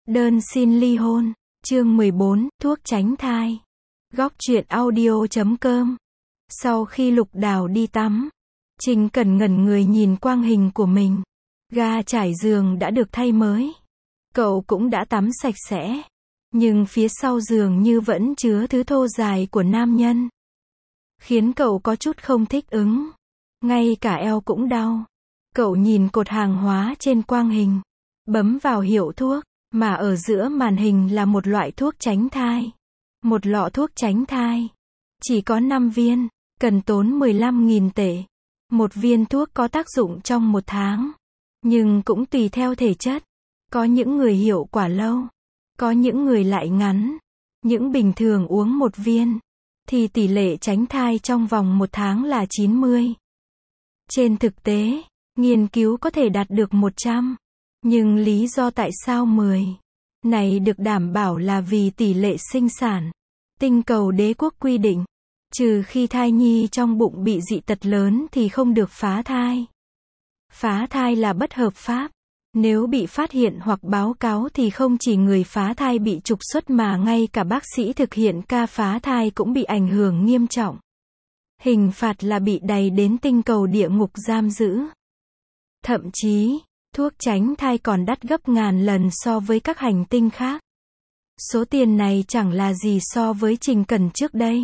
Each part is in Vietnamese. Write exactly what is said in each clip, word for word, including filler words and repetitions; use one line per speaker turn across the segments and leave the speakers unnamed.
Đơn xin ly hôn. Chương mười bốn, thuốc tránh thai. Góc truyện audio chấm com. Sau khi Lục Đào đi tắm, Trình Cẩn ngẩn người nhìn quang hình của mình. Ga trải giường đã được thay mới. Cậu cũng đã tắm sạch sẽ. Nhưng phía sau giường như vẫn chứa thứ thô dài của nam nhân. Khiến cậu có chút không thích ứng. Ngay cả eo cũng đau. Cậu nhìn cột hàng hóa trên quang hình. Bấm vào hiệu thuốc. Mà ở giữa màn hình là một loại thuốc tránh thai. Một lọ thuốc tránh thai. Chỉ có năm viên. Cần tốn mười lăm nghìn tệ. Một viên thuốc có tác dụng trong một tháng. Nhưng cũng tùy theo thể chất. Có những người hiệu quả lâu. Có những người lại ngắn. Những bình thường uống một viên. Thì tỷ lệ tránh thai trong vòng một tháng là chín mươi. Trên thực tế, nghiên cứu có thể đạt được một trăm. Nhưng lý do tại sao mười này được đảm bảo là vì tỷ lệ sinh sản. Tinh cầu đế quốc quy định, trừ khi thai nhi trong bụng bị dị tật lớn thì không được phá thai. Phá thai là bất hợp pháp. Nếu bị phát hiện hoặc báo cáo thì không chỉ người phá thai bị trục xuất mà ngay cả bác sĩ thực hiện ca phá thai cũng bị ảnh hưởng nghiêm trọng. Hình phạt là bị đày đến tinh cầu địa ngục giam giữ. Thậm chí, thuốc tránh thai còn đắt gấp ngàn lần so với các hành tinh khác. Số tiền này chẳng là gì so với Trình Cẩn trước đây.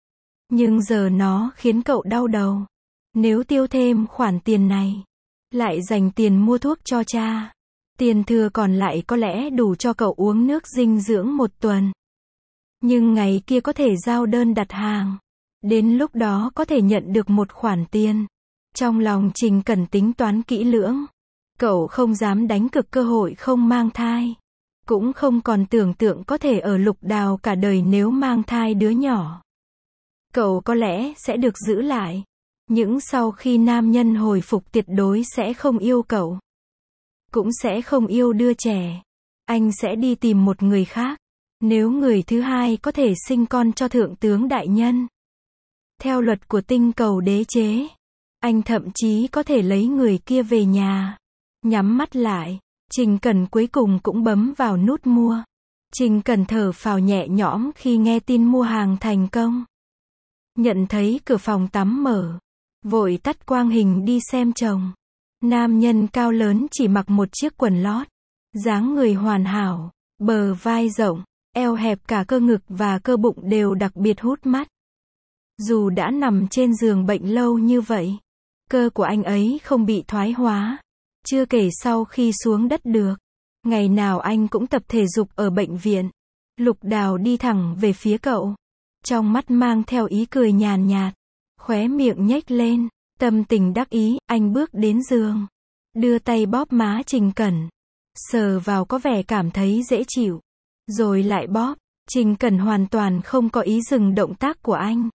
Nhưng giờ nó khiến cậu đau đầu. Nếu tiêu thêm khoản tiền này, lại dành tiền mua thuốc cho cha, tiền thừa còn lại có lẽ đủ cho cậu uống nước dinh dưỡng một tuần. Nhưng ngày kia có thể giao đơn đặt hàng. Đến lúc đó có thể nhận được một khoản tiền. Trong lòng Trình Cẩn tính toán kỹ lưỡng. Cậu không dám đánh cược cơ hội không mang thai. Cũng không còn tưởng tượng có thể ở Lục Đào cả đời nếu mang thai đứa nhỏ. Cậu có lẽ sẽ được giữ lại. Nhưng sau khi nam nhân hồi phục tuyệt đối sẽ không yêu cậu. Cũng sẽ không yêu đứa trẻ. Anh sẽ đi tìm một người khác. Nếu người thứ hai có thể sinh con cho thượng tướng đại nhân. Theo luật của tinh cầu đế chế, anh thậm chí có thể lấy người kia về nhà. Nhắm mắt lại, Trình Cẩn cuối cùng cũng bấm vào nút mua. Trình Cẩn thở phào nhẹ nhõm khi nghe tin mua hàng thành công. Nhận thấy cửa phòng tắm mở, vội tắt quang hình đi xem chồng. Nam nhân cao lớn chỉ mặc một chiếc quần lót, dáng người hoàn hảo, bờ vai rộng, eo hẹp, cả cơ ngực và cơ bụng đều đặc biệt hút mắt. Dù đã nằm trên giường bệnh lâu như vậy, cơ của anh ấy không bị thoái hóa. Chưa kể sau khi xuống đất được, ngày nào anh cũng tập thể dục ở bệnh viện. Lục Đào đi thẳng về phía cậu. Trong mắt mang theo ý cười nhàn nhạt. Khóe miệng nhếch lên. Tâm tình đắc ý, anh bước đến giường. Đưa tay bóp má Trình Cẩn. Sờ vào có vẻ cảm thấy dễ chịu. Rồi lại bóp. Trình Cẩn hoàn toàn không có ý dừng động tác của anh.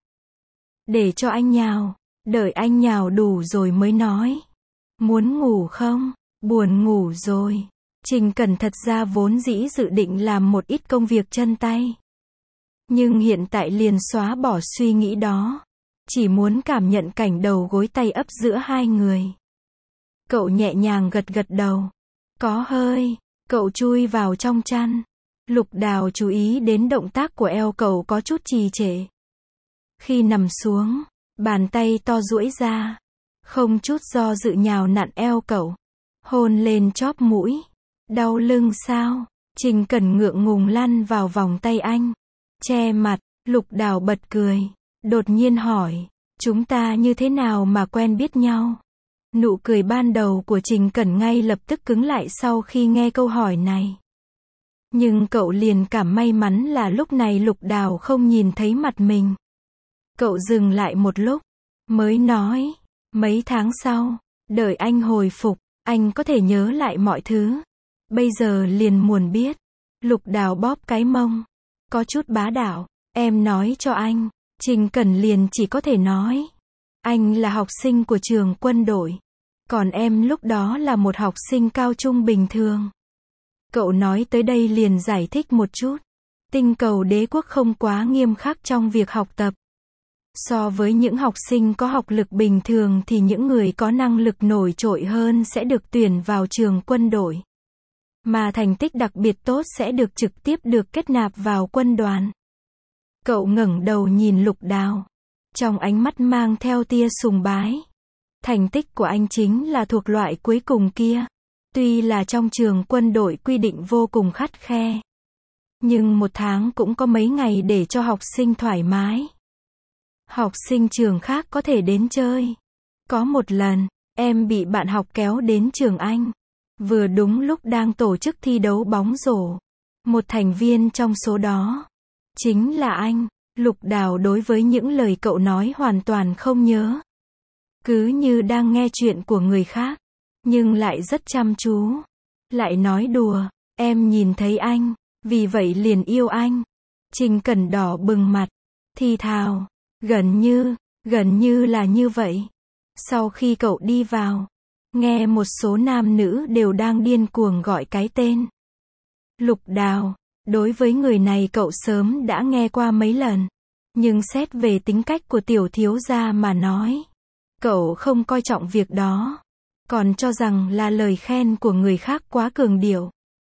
Để cho anh nhào. Đợi anh nhào đủ rồi mới nói. Muốn ngủ không? Buồn ngủ rồi. Trình Cẩn thật ra vốn dĩ dự định làm một ít công việc chân tay. Nhưng hiện tại liền xóa bỏ suy nghĩ đó. Chỉ muốn cảm nhận cảnh đầu gối tay ấp giữa hai người. Cậu nhẹ nhàng gật gật đầu. Có hơi. Cậu chui vào trong chăn. Lục Đào chú ý đến động tác của eo cậu có chút trì trệ. Khi nằm xuống, bàn tay to duỗi ra. Không chút do dự nhào nặn eo cậu. Hôn lên chóp mũi. Đau lưng sao? Trình Cẩn ngượng ngùng lăn vào vòng tay anh. Che mặt, Lục Đào bật cười. Đột nhiên hỏi. Chúng ta như thế nào mà quen biết nhau? Nụ cười ban đầu của Trình Cẩn ngay lập tức cứng lại sau khi nghe câu hỏi này. Nhưng cậu liền cảm may mắn là lúc này Lục Đào không nhìn thấy mặt mình. Cậu dừng lại một lúc. Mới nói. Mấy tháng sau, đợi anh hồi phục, anh có thể nhớ lại mọi thứ. Bây giờ liền muốn biết. Lục Đào bóp cái mông. Có chút bá đạo. Em nói cho anh. Trình Cẩn liền chỉ có thể nói. Anh là học sinh của trường quân đội. Còn em lúc đó là một học sinh cao trung bình thường. Cậu nói tới đây liền giải thích một chút. Tinh cầu đế quốc không quá nghiêm khắc trong việc học tập. So với những học sinh có học lực bình thường thì những người có năng lực nổi trội hơn sẽ được tuyển vào trường quân đội. mà thành tích đặc biệt tốt sẽ được trực tiếp được kết nạp vào quân đoàn. Cậu ngẩng đầu nhìn Lục Đào, trong ánh mắt mang theo tia sùng bái. Thành tích của anh chính là thuộc loại cuối cùng kia. Tuy là trong trường quân đội quy định vô cùng khắt khe, nhưng một tháng cũng có mấy ngày để cho học sinh thoải mái. Học sinh trường khác có thể đến chơi. Có một lần, em bị bạn học kéo đến trường anh. Vừa đúng lúc đang tổ chức thi đấu bóng rổ. Một thành viên trong số đó chính là anh. Lục Đào đối với những lời cậu nói hoàn toàn không nhớ. Cứ như đang nghe chuyện của người khác, nhưng lại rất chăm chú. Lại nói đùa, em nhìn thấy anh, vì vậy liền yêu anh. Trình Cẩn đỏ bừng mặt, thì thào, gần như, gần như là như vậy. Sau khi cậu đi vào, nghe một số nam nữ đều đang điên cuồng gọi cái tên Lục Đào. Đối với người này cậu sớm đã nghe qua mấy lần. Nhưng xét về tính cách của tiểu thiếu gia mà nói, cậu không coi trọng việc đó, còn cho rằng là lời khen của người khác quá cường điệu.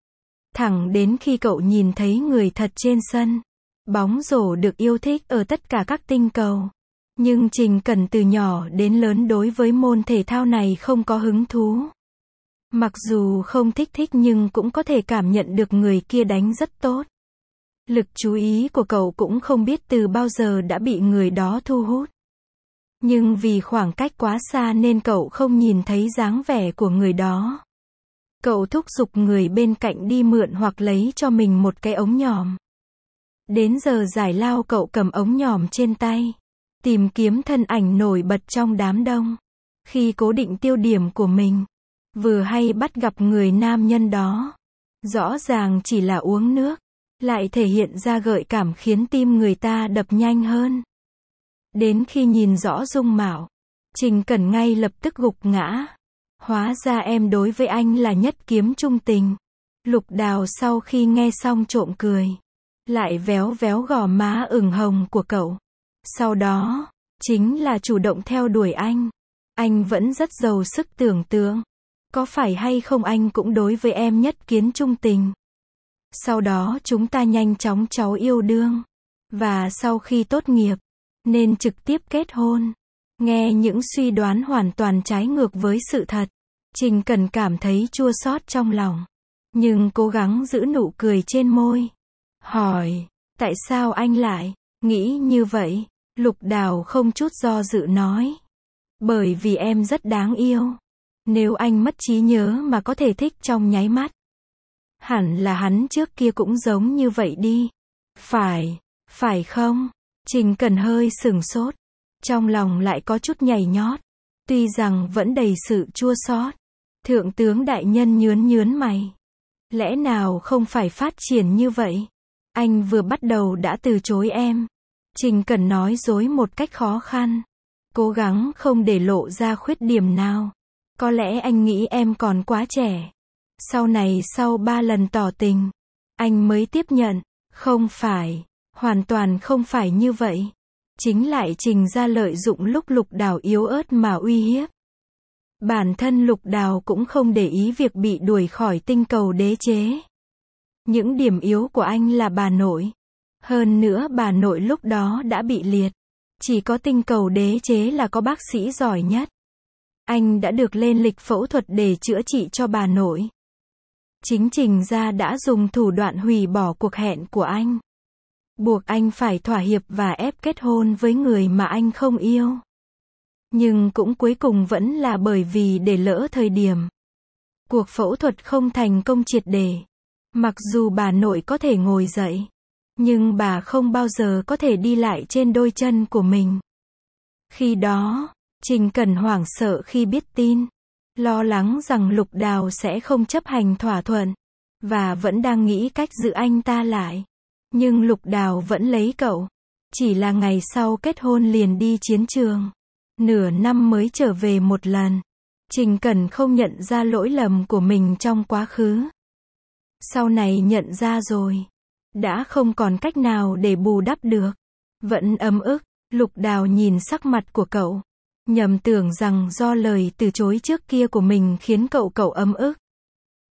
Thẳng đến khi cậu nhìn thấy người thật trên sân. Bóng rổ được yêu thích ở tất cả các tinh cầu. Nhưng Trình Cẩn từ nhỏ đến lớn đối với môn thể thao này không có hứng thú. Mặc dù không thích thích nhưng cũng có thể cảm nhận được người kia đánh rất tốt. Lực chú ý của cậu cũng không biết từ bao giờ đã bị người đó thu hút. Nhưng vì khoảng cách quá xa nên cậu không nhìn thấy dáng vẻ của người đó. Cậu thúc giục người bên cạnh đi mượn hoặc lấy cho mình một cái ống nhòm. Đến giờ giải lao cậu cầm ống nhòm trên tay, tìm kiếm thân ảnh nổi bật trong đám đông. Khi cố định tiêu điểm của mình, vừa hay bắt gặp người nam nhân đó. Rõ ràng chỉ là uống nước, lại thể hiện ra gợi cảm khiến tim người ta đập nhanh hơn. Đến khi nhìn rõ dung mạo, Trình Cẩn ngay lập tức gục ngã. Hóa ra em đối với anh là nhất kiếm trung tình. Lục Đào sau khi nghe xong trộm cười, lại véo véo gò má ửng hồng của cậu. Sau đó, chính là chủ động theo đuổi anh. Anh vẫn rất giàu sức tưởng tượng. Có phải hay không anh cũng đối với em nhất kiến trung tình. Sau đó chúng ta nhanh chóng cháu yêu đương. Và sau khi tốt nghiệp, nên trực tiếp kết hôn. Nghe những suy đoán hoàn toàn trái ngược với sự thật, Trình Cẩn cảm thấy chua xót trong lòng. Nhưng cố gắng giữ nụ cười trên môi. Hỏi, tại sao anh lại nghĩ như vậy? Lục Đào không chút do dự nói. Bởi vì em rất đáng yêu. Nếu anh mất trí nhớ mà có thể thích trong nháy mắt, hẳn là hắn trước kia cũng giống như vậy đi. Phải, phải không? Trình Cẩn hơi sửng sốt. Trong lòng lại có chút nhảy nhót. Tuy rằng vẫn đầy sự chua xót. Thượng tướng đại nhân nhướn nhướn mày. Lẽ nào không phải phát triển như vậy? Anh vừa bắt đầu đã từ chối em. Trình Cẩn nói dối một cách khó khăn. Cố gắng không để lộ ra khuyết điểm nào. Có lẽ anh nghĩ em còn quá trẻ. Sau này sau ba lần tỏ tình, anh mới tiếp nhận. Không phải, hoàn toàn không phải như vậy. Chính lại Trình ra lợi dụng lúc Lục Đào yếu ớt mà uy hiếp. Bản thân Lục Đào cũng không để ý việc bị đuổi khỏi tinh cầu đế chế. Những điểm yếu của anh là bà nội. Hơn nữa bà nội lúc đó đã bị liệt. Chỉ có tinh cầu đế chế là có bác sĩ giỏi nhất. Anh đã được lên lịch phẫu thuật để chữa trị cho bà nội. Chính Trình gia đã dùng thủ đoạn hủy bỏ cuộc hẹn của anh. Buộc anh phải thỏa hiệp và ép kết hôn với người mà anh không yêu. Nhưng cũng cuối cùng vẫn là bởi vì để lỡ thời điểm. Cuộc phẫu thuật không thành công triệt để. Mặc dù bà nội có thể ngồi dậy, nhưng bà không bao giờ có thể đi lại trên đôi chân của mình. Khi đó, Trình Cẩn hoảng sợ khi biết tin. Lo lắng rằng Lục Đào sẽ không chấp hành thỏa thuận. Và vẫn đang nghĩ cách giữ anh ta lại. Nhưng Lục Đào vẫn lấy cậu. Chỉ là ngày sau kết hôn liền đi chiến trường. Nửa năm mới trở về một lần. Trình Cẩn không nhận ra lỗi lầm của mình trong quá khứ. Sau này nhận ra rồi. Đã không còn cách nào để bù đắp được. Vẫn ấm ức. Lục Đào nhìn sắc mặt của cậu. Nhầm tưởng rằng do lời từ chối trước kia của mình khiến cậu cậu ấm ức.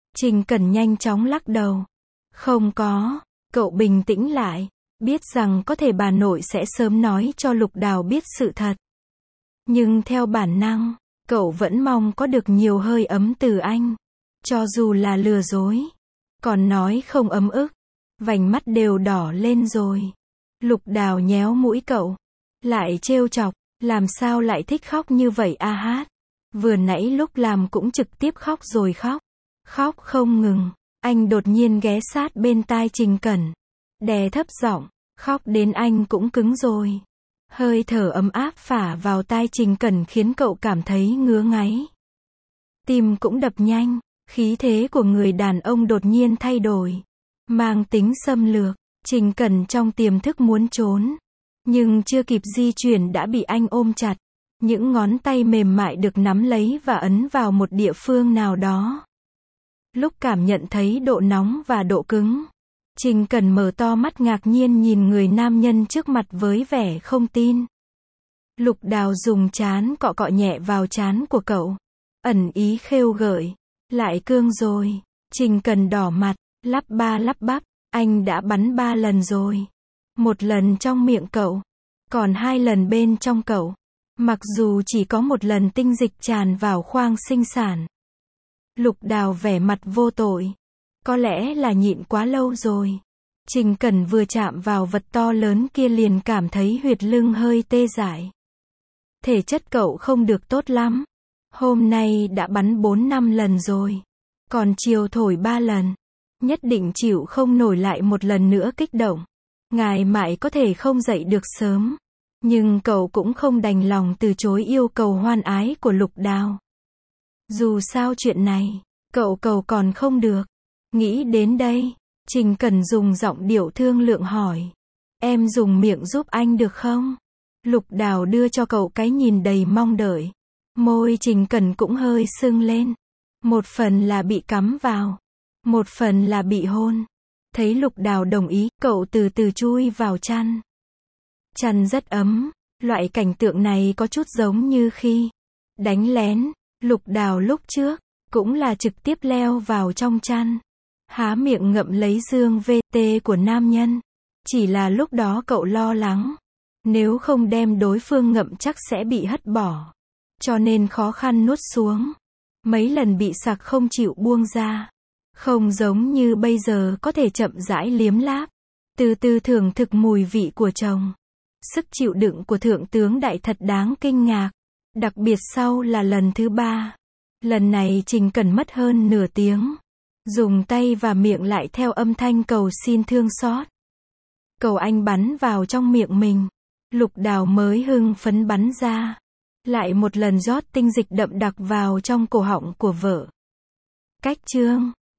Trình Cẩn nhanh chóng lắc đầu. Không có. Cậu bình tĩnh lại. Biết rằng có thể bà nội sẽ sớm nói cho Lục Đào biết sự thật. Nhưng theo bản năng, cậu vẫn mong có được nhiều hơi ấm từ anh. Cho dù là lừa dối. Còn nói không ấm ức. Vành mắt đều đỏ lên rồi. Lục Đào nhéo mũi cậu. Lại trêu chọc. Làm sao lại thích khóc như vậy a hát. Vừa nãy lúc làm cũng trực tiếp khóc rồi khóc. Khóc không ngừng. Anh đột nhiên ghé sát bên tai Trình Cẩn. Đè thấp giọng. Khóc đến anh cũng cứng rồi. Hơi thở ấm áp phả vào tai Trình Cẩn khiến cậu cảm thấy ngứa ngáy. Tim cũng đập nhanh. Khí thế của người đàn ông đột nhiên thay đổi. Mang tính xâm lược. Trình Cẩn trong tiềm thức muốn trốn. Nhưng chưa kịp di chuyển đã bị anh ôm chặt. Những ngón tay mềm mại được nắm lấy và ấn vào một địa phương nào đó. Lúc cảm nhận thấy độ nóng và độ cứng, Trình Cẩn mở to mắt ngạc nhiên nhìn người nam nhân trước mặt với vẻ không tin. Lục Đào dùng trán cọ cọ nhẹ vào trán của cậu. Ẩn ý khêu gợi. Lại cương rồi. Trình Cẩn đỏ mặt, lắp ba lắp bắp. Anh đã bắn ba lần rồi. Một lần trong miệng cậu. Còn hai lần bên trong cậu. Mặc dù chỉ có một lần tinh dịch tràn vào khoang sinh sản. Lục Đào vẻ mặt vô tội. Có lẽ là nhịn quá lâu rồi. Trình Cẩn vừa chạm vào vật to lớn kia liền cảm thấy huyệt lưng hơi tê dại. Thể chất cậu không được tốt lắm. Hôm nay đã bắn bốn năm lần rồi. Còn chiều thổi ba lần. Nhất định chịu không nổi lại một lần nữa kích động. Ngài mãi có thể không dậy được sớm. Nhưng cậu cũng không đành lòng từ chối yêu cầu hoan ái của Lục Đào. Dù sao chuyện này, cậu cầu còn không được. Nghĩ đến đây, Trình Cẩn dùng giọng điệu thương lượng hỏi. Em dùng miệng giúp anh được không? Lục Đào đưa cho cậu cái nhìn đầy mong đợi. Môi Trình Cẩn cũng hơi sưng lên. Một phần là bị cắm vào. Một phần là bị hôn. Thấy Lục Đào đồng ý, cậu từ từ chui vào chăn. Chăn rất ấm. Loại cảnh tượng này có chút giống như khi đánh lén. Lục Đào lúc trước, cũng là trực tiếp leo vào trong chăn. Há miệng ngậm lấy dương vê tê của nam nhân. Chỉ là lúc đó cậu lo lắng. Nếu không đem đối phương ngậm chắc sẽ bị hất bỏ. Cho nên khó khăn nuốt xuống. Mấy lần bị sặc không chịu buông ra. Không giống như bây giờ có thể chậm rãi liếm láp. Từ từ thưởng thực mùi vị của chồng. Sức chịu đựng của thượng tướng đại thật đáng kinh ngạc. Đặc biệt sau là lần thứ ba. Lần này Trình Cẩn mất hơn nửa tiếng. Dùng tay và miệng lại theo âm thanh cầu xin thương xót. Cầu anh bắn vào trong miệng mình. Lục Đào mới hưng phấn bắn ra. Lại một lần rót tinh dịch đậm đặc vào trong cổ họng của vợ. Cách chương